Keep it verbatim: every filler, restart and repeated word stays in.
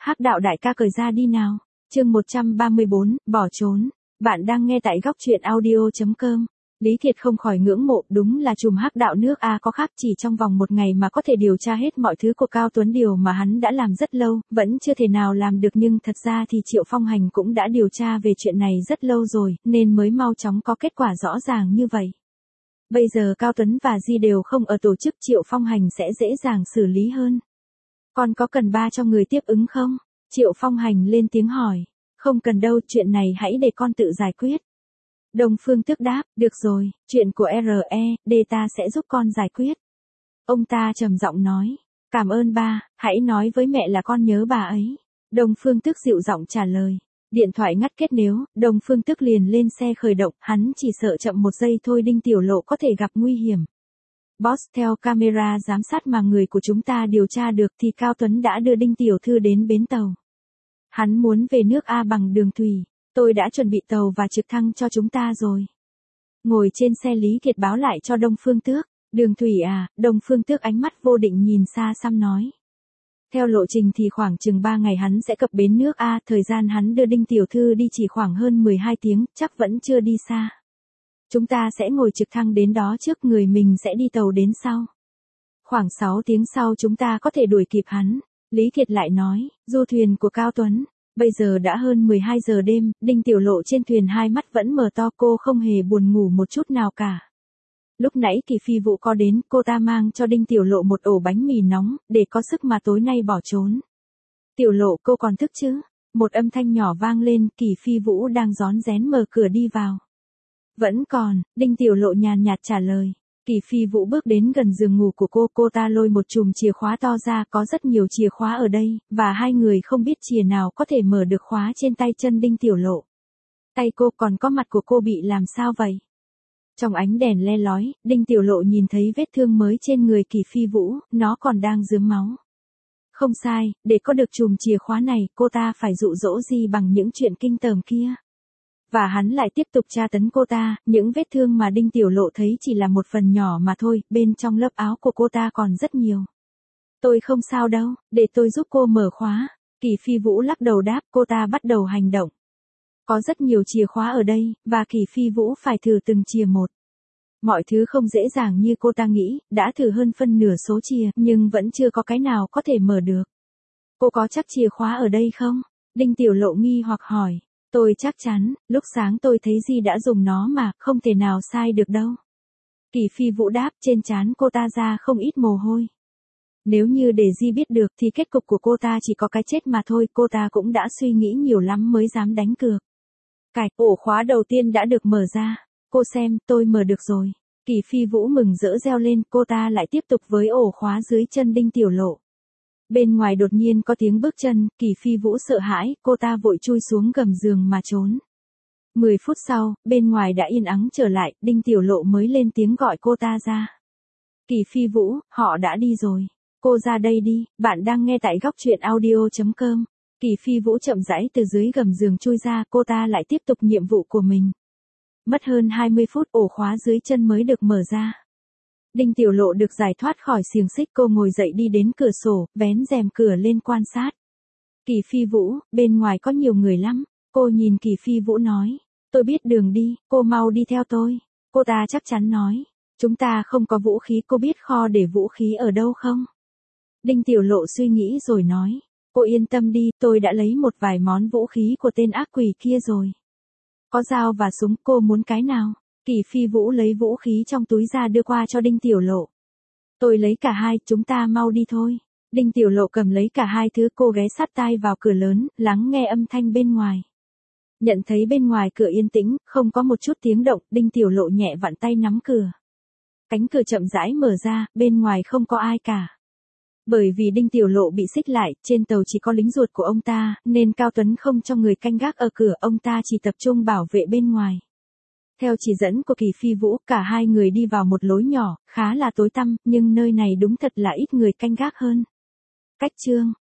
Hắc đạo đại ca cởi ra đi nào. Chương một trăm ba mươi bốn, bỏ trốn. Bạn đang nghe tại góc truyện audio chấm com. Lý Thiệt không khỏi ngưỡng mộ, đúng là trùm hắc đạo nước A có khác, chỉ trong vòng một ngày mà có thể điều tra hết mọi thứ của Cao Tuấn, điều mà hắn đã làm rất lâu, vẫn chưa thể nào làm được, nhưng thật ra thì Triệu Phong Hành cũng đã điều tra về chuyện này rất lâu rồi, nên mới mau chóng có kết quả rõ ràng như vậy. Bây giờ Cao Tuấn và Di đều không ở tổ chức, Triệu Phong Hành sẽ dễ dàng xử lý hơn. Còn có cần ba cho người tiếp ứng không? Triệu Phong Hành lên tiếng hỏi. Không cần đâu, chuyện này hãy để con tự giải quyết. Đông Phương Tước đáp, được rồi, chuyện của rờ e đê ta sẽ giúp con giải quyết. Ông ta trầm giọng nói, cảm ơn ba, hãy nói với mẹ là con nhớ bà ấy. Đông Phương Tước dịu giọng trả lời. Điện thoại ngắt kết, nếu Đông Phương Tước liền lên xe khởi động, hắn chỉ sợ chậm một giây thôi Đinh Tiểu Lộ có thể gặp nguy hiểm. Boss, theo camera giám sát mà người của chúng ta điều tra được thì Cao Tuấn đã đưa Đinh Tiểu Thư đến bến tàu. Hắn muốn về nước A bằng đường thủy. Tôi đã chuẩn bị tàu và trực thăng cho chúng ta rồi. Ngồi trên xe, Lý Thiệt báo lại cho Đông Phương Tước. Đường thủy à? Đông Phương Tước ánh mắt vô định nhìn xa xăm nói. Theo lộ trình thì khoảng chừng ba ngày hắn sẽ cập bến nước A, thời gian hắn đưa Đinh Tiểu Thư đi chỉ khoảng hơn mười hai tiếng, chắc vẫn chưa đi xa. Chúng ta sẽ ngồi trực thăng đến đó trước, người mình sẽ đi tàu đến sau. Khoảng sáu tiếng sau chúng ta có thể đuổi kịp hắn. Lý Thiệt lại nói, du thuyền của Cao Tuấn. Bây giờ đã hơn mười hai giờ đêm, Đinh Tiểu Lộ trên thuyền hai mắt vẫn mở to, cô không hề buồn ngủ một chút nào cả. Lúc nãy Kỳ Phi Vũ có đến, cô ta mang cho Đinh Tiểu Lộ một ổ bánh mì nóng, để có sức mà tối nay bỏ trốn. Tiểu Lộ, cô còn thức chứ? Một âm thanh nhỏ vang lên, Kỳ Phi Vũ đang rón rén mở cửa đi vào. Vẫn còn, Đinh Tiểu Lộ nhàn nhạt trả lời. Kỳ Phi Vũ bước đến gần giường ngủ của cô, cô ta lôi một chùm chìa khóa to ra, có rất nhiều chìa khóa ở đây, và hai người không biết chìa nào có thể mở được khóa trên tay chân Đinh Tiểu Lộ. Tay cô, còn có mặt của cô bị làm sao vậy? Trong ánh đèn le lói, Đinh Tiểu Lộ nhìn thấy vết thương mới trên người Kỳ Phi Vũ, nó còn đang rướm máu. Không sai, để có được chùm chìa khóa này, cô ta phải dụ dỗ Di bằng những chuyện kinh tởm kia. Và hắn lại tiếp tục tra tấn cô ta, những vết thương mà Đinh Tiểu Lộ thấy chỉ là một phần nhỏ mà thôi, bên trong lớp áo của cô ta còn rất nhiều. Tôi không sao đâu, để tôi giúp cô mở khóa. Kỳ Phi Vũ lắc đầu đáp, cô ta bắt đầu hành động. Có rất nhiều chìa khóa ở đây, và Kỳ Phi Vũ phải thử từng chìa một. Mọi thứ không dễ dàng như cô ta nghĩ, đã thử hơn phân nửa số chìa, nhưng vẫn chưa có cái nào có thể mở được. Cô có chắc chìa khóa ở đây không? Đinh Tiểu Lộ nghi hoặc hỏi. Tôi chắc chắn, lúc sáng tôi thấy Di đã dùng nó mà, không thể nào sai được đâu. Kỳ Phi Vũ đáp, trên trán cô ta ra không ít mồ hôi. Nếu như để Di biết được thì kết cục của cô ta chỉ có cái chết mà thôi, cô ta cũng đã suy nghĩ nhiều lắm mới dám đánh cược. Cạch, ổ khóa đầu tiên đã được mở ra. Cô xem, tôi mở được rồi. Kỳ Phi Vũ mừng rỡ reo lên, cô ta lại tiếp tục với ổ khóa dưới chân Đinh Tiểu Lộ. Bên ngoài đột nhiên có tiếng bước chân, Kỳ Phi Vũ sợ hãi, cô ta vội chui xuống gầm giường mà trốn. Mười phút sau, bên ngoài đã yên ắng trở lại, Đinh Tiểu Lộ mới lên tiếng gọi cô ta ra. Kỳ Phi Vũ, họ đã đi rồi. Cô ra đây đi, bạn đang nghe tại góc truyện audio chấm com. Kỳ Phi Vũ chậm rãi từ dưới gầm giường chui ra, cô ta lại tiếp tục nhiệm vụ của mình. Mất hơn hai mươi phút, ổ khóa dưới chân mới được mở ra. Đinh Tiểu Lộ được giải thoát khỏi xiềng xích, cô ngồi dậy đi đến cửa sổ, vén rèm cửa lên quan sát. Kỳ Phi Vũ, bên ngoài có nhiều người lắm. Cô nhìn Kỳ Phi Vũ nói. Tôi biết đường đi, cô mau đi theo tôi. Cô ta chắc chắn nói. Chúng ta không có vũ khí, cô biết kho để vũ khí ở đâu không? Đinh Tiểu Lộ suy nghĩ rồi nói. Cô yên tâm đi, tôi đã lấy một vài món vũ khí của tên ác quỷ kia rồi. Có dao và súng, cô muốn cái nào? Kỳ Phi Vũ lấy vũ khí trong túi ra đưa qua cho Đinh Tiểu Lộ. Tôi lấy cả hai, chúng ta mau đi thôi. Đinh Tiểu Lộ cầm lấy cả hai thứ, cô ghé sát tai vào cửa lớn, lắng nghe âm thanh bên ngoài. Nhận thấy bên ngoài cửa yên tĩnh, không có một chút tiếng động, Đinh Tiểu Lộ nhẹ vặn tay nắm cửa. Cánh cửa chậm rãi mở ra, bên ngoài không có ai cả. Bởi vì Đinh Tiểu Lộ bị xích lại, trên tàu chỉ có lính ruột của ông ta, nên Cao Tuấn không cho người canh gác ở cửa, ông ta chỉ tập trung bảo vệ bên ngoài. Theo chỉ dẫn của Kỳ Phi Vũ, cả hai người đi vào một lối nhỏ, khá là tối tăm, nhưng nơi này đúng thật là ít người canh gác hơn. Cách chương,